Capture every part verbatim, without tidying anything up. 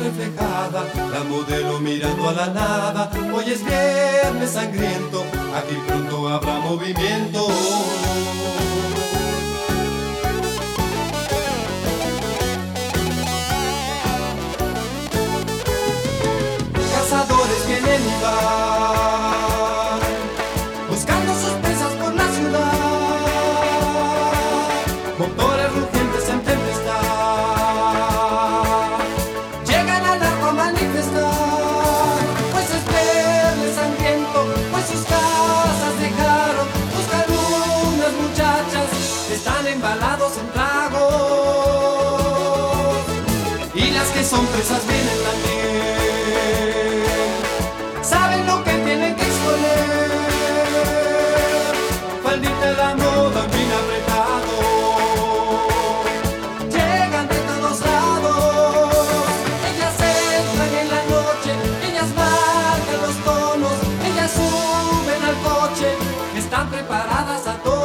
reflejada, la modelo mirando a la nada. Hoy es viernes sangriento, aquí pronto habrá movimiento. Cazadores vienen y van, buscando sus presas por la ciudad. Motores rugientes en tempestad llegan al arco a manifestar, pues es viernes sangriento, pues sus casas dejaron. Buscan unas muchachas, están embalados en tragos, y las que son presas vienen también, saben lo que tienen que exponer. Faldita de la moda, bien apretado, llegan de todos lados. Ellas entran en la noche, ellas marcan los tonos, ellas suben al coche, están preparadas a todo.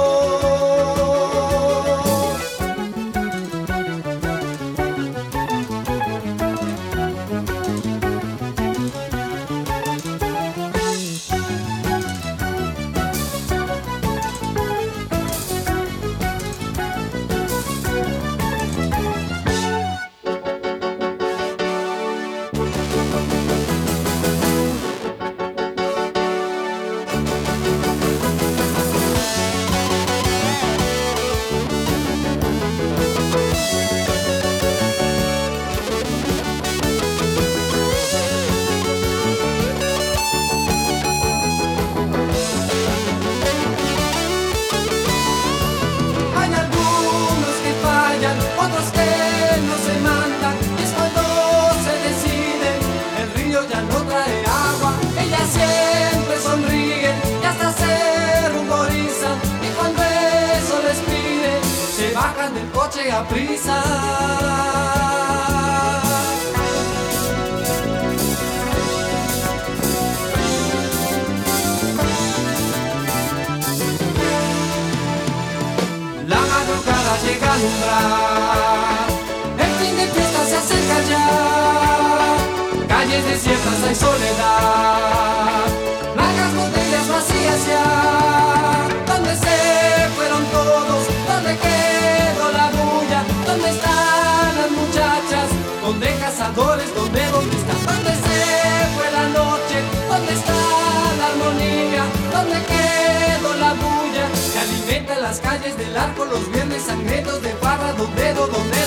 Otros que no se mandan, y es cuando se deciden, el río ya no trae agua. Ellas siempre sonríen y hasta se ruborizan, y cuando eso les pide, se bajan del coche a prisa. La madrugada llega al umbral, el fin de fiesta se acerca ya. Calles desiertas hay soledad, largas botellas vacías ya. ¿Dónde se fueron todos? ¿Dónde quedó la bulla? ¿Dónde están las muchachas? ¿Dónde cazadores? ¿Dónde, dónde están? ¿Dónde se fue la noche? ¿Dónde está la armonía? ¿Dónde quedó la bulla que alimenta las calles del arco los viernes sangrientos de farra? ¿Dónde, dónde?